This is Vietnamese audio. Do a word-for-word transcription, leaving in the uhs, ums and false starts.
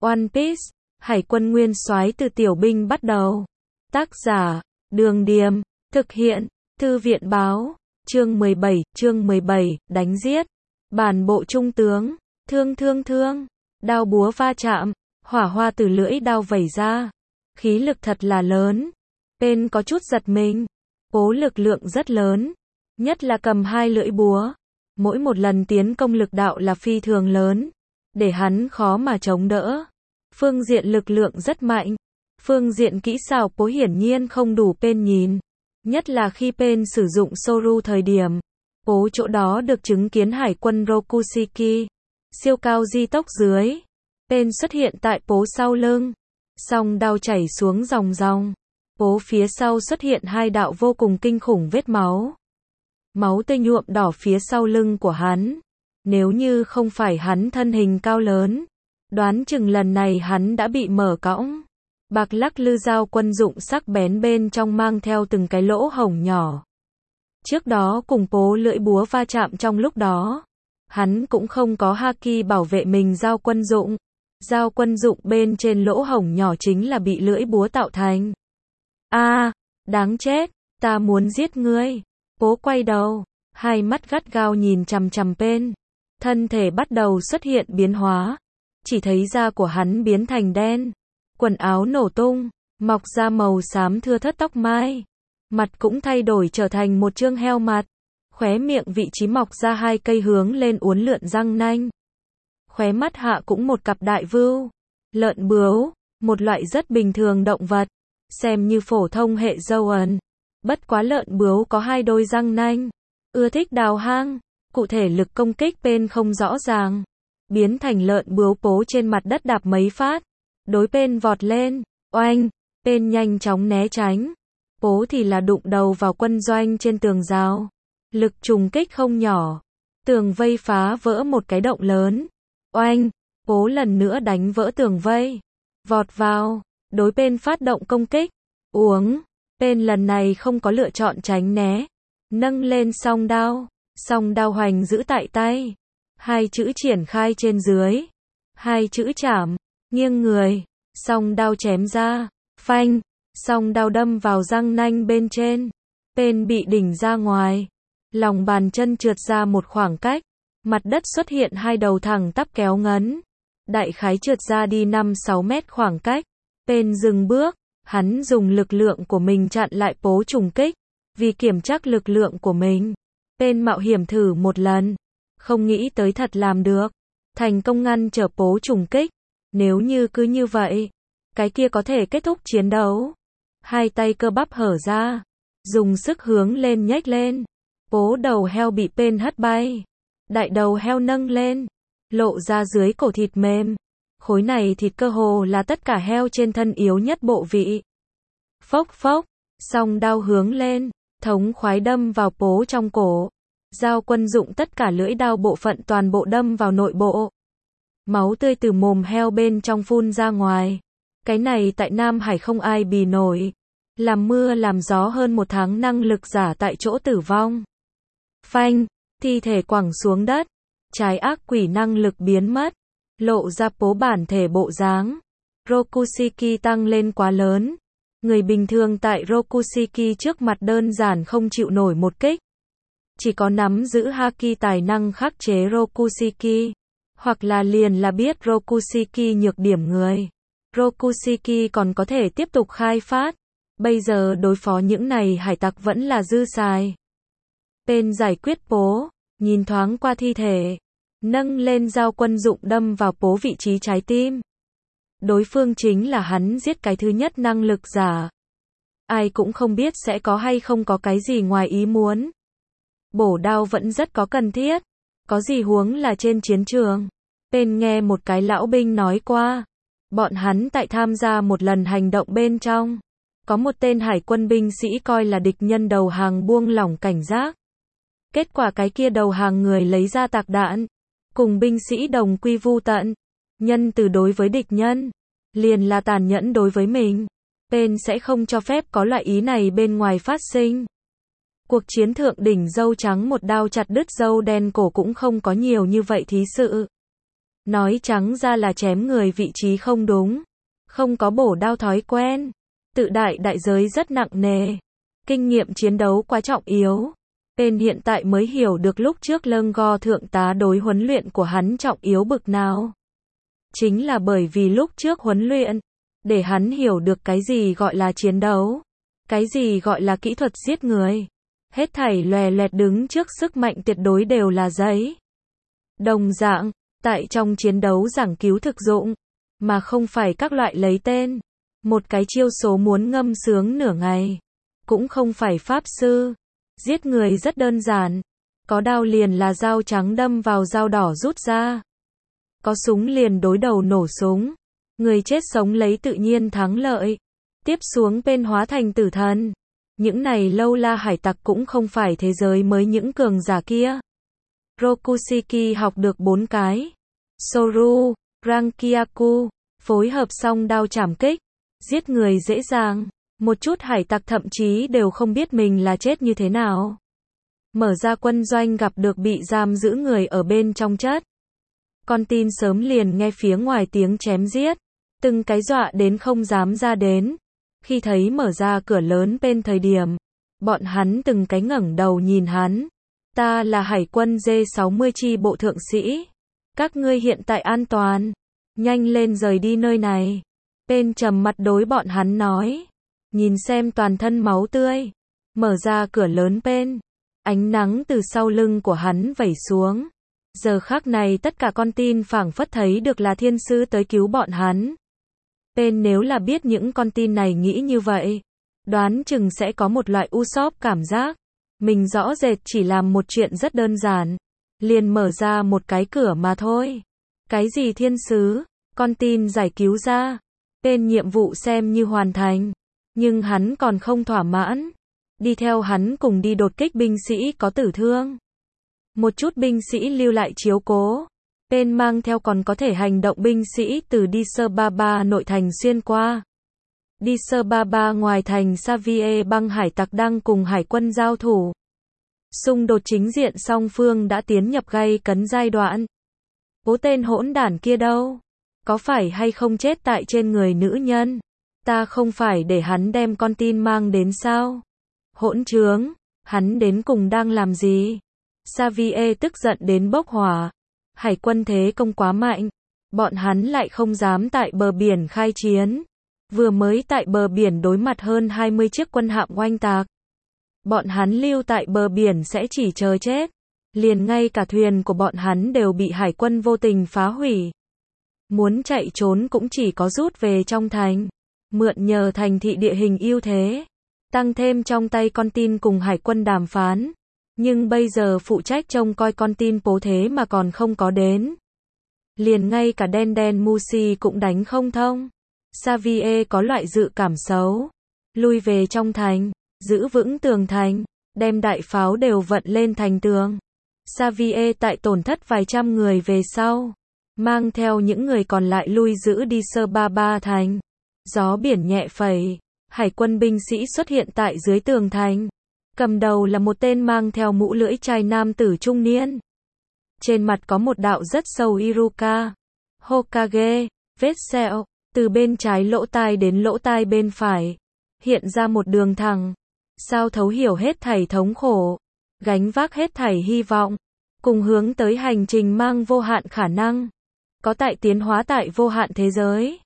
One Piece, Hải quân nguyên soái từ tiểu binh bắt đầu. Tác giả, Đường Điềm, thực hiện, Thư viện báo, chương mười bảy, chương mười bảy, đánh giết. Bản bộ trung tướng, thương thương thương, đao búa va chạm, hỏa hoa từ lưỡi đao vẩy ra. Khí lực thật là lớn. Tên có chút giật mình. Cố lực lượng rất lớn. Nhất là cầm hai lưỡi búa. Mỗi một lần tiến công lực đạo là phi thường lớn. Để hắn khó mà chống đỡ. Phương diện lực lượng rất mạnh. Phương diện kỹ xảo Pố hiển nhiên không đủ Pain nhìn. Nhất là khi Pain sử dụng Soru thời điểm. Pố chỗ đó được chứng kiến hải quân Rokushiki. Siêu cao di tốc dưới. Pain xuất hiện tại Pố sau lưng. Song đao chảy xuống dòng dòng. Pố phía sau xuất hiện hai đạo vô cùng kinh khủng vết máu. Máu tươi nhuộm đỏ phía sau lưng của hắn. Nếu như không phải hắn thân hình cao lớn, đoán chừng lần này hắn đã bị mở cõng. Bạc lắc lư dao quân dụng sắc bén bên trong mang theo từng cái lỗ hổng nhỏ. Trước đó cùng Pố lưỡi búa va chạm trong lúc đó, hắn cũng không có haki bảo vệ mình dao quân dụng. Dao quân dụng bên trên lỗ hổng nhỏ chính là bị lưỡi búa tạo thành. A, à, đáng chết, ta muốn giết ngươi. Pố quay đầu, hai mắt gắt gao nhìn chằm chằm Pain. Thân thể bắt đầu xuất hiện biến hóa. Chỉ thấy da của hắn biến thành đen. Quần áo nổ tung, mọc ra màu xám thưa thớt tóc mai. Mặt cũng thay đổi trở thành một trương heo mặt. Khóe miệng vị trí mọc ra hai cây hướng lên uốn lượn răng nanh. Khóe mắt hạ cũng một cặp đại vưu. Lợn bướu, một loại rất bình thường động vật. Xem như phổ thông hệ dâu ẩn. Bất quá lợn bướu có hai đôi răng nanh. Ưa thích đào hang. Cụ thể lực công kích Pain không rõ ràng. Biến thành lợn bướu Pố trên mặt đất đạp mấy phát. Đối Pain vọt lên. Oanh. Pain nhanh chóng né tránh. Pố thì là đụng đầu vào quân doanh trên tường rào. Lực trùng kích không nhỏ. Tường vây phá vỡ một cái động lớn. Oanh. Pố lần nữa đánh vỡ tường vây. Vọt vào. Đối Pain phát động công kích. Uống. Pain lần này không có lựa chọn tránh né. Nâng lên song đao. Song đao hoành giữ tại tay. Hai chữ triển khai trên dưới. Hai chữ chảm. Nghiêng người. Song đao chém ra. Phanh. Song đao đâm vào răng nanh bên trên. Pain bị đỉnh ra ngoài. Lòng bàn chân trượt ra một khoảng cách. Mặt đất xuất hiện hai đầu thẳng tắp kéo ngấn. Đại khái trượt ra đi năm sáu mét khoảng cách. Pain dừng bước. Hắn dùng lực lượng của mình chặn lại Pố trùng kích. Vì kiểm tra lực lượng của mình. Pain mạo hiểm thử một lần. Không nghĩ tới thật làm được. Thành công ngăn trở Pố trùng kích. Nếu như cứ như vậy, cái kia có thể kết thúc chiến đấu. Hai tay cơ bắp hở ra. Dùng sức hướng lên nhếch lên. Pố đầu heo bị Pain hất bay. Đại đầu heo nâng lên. Lộ ra dưới cổ thịt mềm. Khối này thịt cơ hồ là tất cả heo trên thân yếu nhất bộ vị. Phốc phốc. Song đao hướng lên. Thống khoái đâm vào Pố trong cổ. Dao quân dụng tất cả lưỡi đao bộ phận toàn bộ đâm vào nội bộ. Máu tươi từ mồm heo bên trong phun ra ngoài. Cái này tại Nam Hải không ai bì nổi. Làm mưa làm gió hơn một tháng năng lực giả tại chỗ tử vong. Phanh. Thi thể quẳng xuống đất. Trái ác quỷ năng lực biến mất. Lộ ra Pố bản thể bộ dáng. Rokushiki tăng lên quá lớn. Người bình thường tại Rokushiki trước mặt đơn giản không chịu nổi một kích. Chỉ có nắm giữ haki tài năng khắc chế Rokushiki. Hoặc là liền là biết Rokushiki nhược điểm người. Rokushiki còn có thể tiếp tục khai phát. Bây giờ đối phó những này hải tặc vẫn là dư xài. Pain giải quyết Pố. Nhìn thoáng qua thi thể. Nâng lên dao quân dụng đâm vào Pố vị trí trái tim. Đối phương chính là hắn giết cái thứ nhất năng lực giả. Ai cũng không biết sẽ có hay không có cái gì ngoài ý muốn. Bổ đao vẫn rất có cần thiết. Có gì huống là trên chiến trường. Pain nghe một cái lão binh nói qua. Bọn hắn tại tham gia một lần hành động bên trong. Có một tên hải quân binh sĩ coi là địch nhân đầu hàng buông lỏng cảnh giác. Kết quả cái kia đầu hàng người lấy ra tạc đạn. Cùng binh sĩ đồng quy vu tận. Nhân từ đối với địch nhân. Liền là tàn nhẫn đối với mình. Pain sẽ không cho phép có loại ý này bên ngoài phát sinh. Cuộc chiến thượng đỉnh dâu trắng một đao chặt đứt dâu đen cổ cũng không có nhiều như vậy thí sự. Nói trắng ra là chém người vị trí không đúng. Không có bổ đao thói quen. Tự đại đại giới rất nặng nề. Kinh nghiệm chiến đấu quá trọng yếu. Tên hiện tại mới hiểu được lúc trước Lâng Go thượng tá đối huấn luyện của hắn trọng yếu bực nào. Chính là bởi vì lúc trước huấn luyện, để hắn hiểu được cái gì gọi là chiến đấu, cái gì gọi là kỹ thuật giết người. Hết thảy lòe loẹt đứng trước sức mạnh tuyệt đối đều là giấy. Đồng dạng, tại trong chiến đấu giảng cứu thực dụng, mà không phải các loại lấy tên. Một cái chiêu số muốn ngâm sướng nửa ngày, cũng không phải pháp sư. Giết người rất đơn giản, có đao liền là dao trắng đâm vào dao đỏ rút ra. Có súng liền đối đầu nổ súng. Người chết sống lấy tự nhiên thắng lợi. Tiếp xuống bên hóa thành tử thần. Những này lâu la hải tặc cũng không phải thế giới mới những cường giả kia. Rokushiki học được bốn cái. Soru, Rankyaku, phối hợp xong đao chảm kích. Giết người dễ dàng. Một chút hải tặc thậm chí đều không biết mình là chết như thế nào. Mở ra quân doanh gặp được bị giam giữ người ở bên trong chất. Con tin sớm liền nghe phía ngoài tiếng chém giết. Từng cái dọa đến không dám ra đến. Khi thấy mở ra cửa lớn bên thời điểm, bọn hắn từng cái ngẩng đầu nhìn hắn. Ta là hải quân D sáu mươi chi bộ thượng sĩ. Các ngươi hiện tại an toàn. Nhanh lên rời đi nơi này. Bên trầm mặt đối bọn hắn nói. Nhìn xem toàn thân máu tươi. Mở ra cửa lớn bên. Ánh nắng từ sau lưng của hắn vẩy xuống. Giờ khắc này tất cả con tin phảng phất thấy được là thiên sư tới cứu bọn hắn. Bên nếu là biết những con tin này nghĩ như vậy, đoán chừng sẽ có một loại u sóp cảm giác. Mình rõ rệt chỉ làm một chuyện rất đơn giản. Liền mở ra một cái cửa mà thôi. Cái gì thiên sứ, con tin giải cứu ra. Bên nhiệm vụ xem như hoàn thành. Nhưng hắn còn không thỏa mãn. Đi theo hắn cùng đi đột kích binh sĩ có tử thương. Một chút binh sĩ lưu lại chiếu cố. Bên mang theo còn có thể hành động binh sĩ từ đi sơ ba ba nội thành xuyên qua. Đi sơ ba ba ngoài thành Xavier băng hải tặc đang cùng hải quân giao thủ. Xung đột chính diện song phương đã tiến nhập gay cấn giai đoạn. Bố tên hỗn đản kia đâu? Có phải hay không chết tại trên người nữ nhân? Ta không phải để hắn đem con tin mang đến sao? Hỗn trướng, hắn đến cùng đang làm gì? Xavier tức giận đến bốc hỏa. Hải quân thế công quá mạnh. Bọn hắn lại không dám tại bờ biển khai chiến. Vừa mới tại bờ biển đối mặt hơn hai mươi chiếc quân hạm oanh tạc. Bọn hắn lưu tại bờ biển sẽ chỉ chờ chết. Liền ngay cả thuyền của bọn hắn đều bị hải quân vô tình phá hủy. Muốn chạy trốn cũng chỉ có rút về trong thành. Mượn nhờ thành thị địa hình ưu thế. Tăng thêm trong tay con tin cùng hải quân đàm phán. Nhưng bây giờ phụ trách trông coi con tin bố thế mà còn không có đến. Liền ngay cả đen đen Musi cũng đánh không thông. Xavier có loại dự cảm xấu. Lui về trong thành, giữ vững tường thành, đem đại pháo đều vận lên thành tường. Xavier tại tổn thất vài trăm người về sau. Mang theo những người còn lại lui giữ đi sơ ba ba thành. Gió biển nhẹ phẩy. Hải quân binh sĩ xuất hiện tại dưới tường thành. Cầm đầu là một tên mang theo mũ lưỡi chai nam tử trung niên. Trên mặt có một đạo rất sâu Iruka. Hokage, vết sẹo, từ bên trái lỗ tai đến lỗ tai bên phải. Hiện ra một đường thẳng. Sao thấu hiểu hết thảy thống khổ. Gánh vác hết thảy hy vọng. Cùng hướng tới hành trình mang vô hạn khả năng. Có tại tiến hóa tại vô hạn thế giới.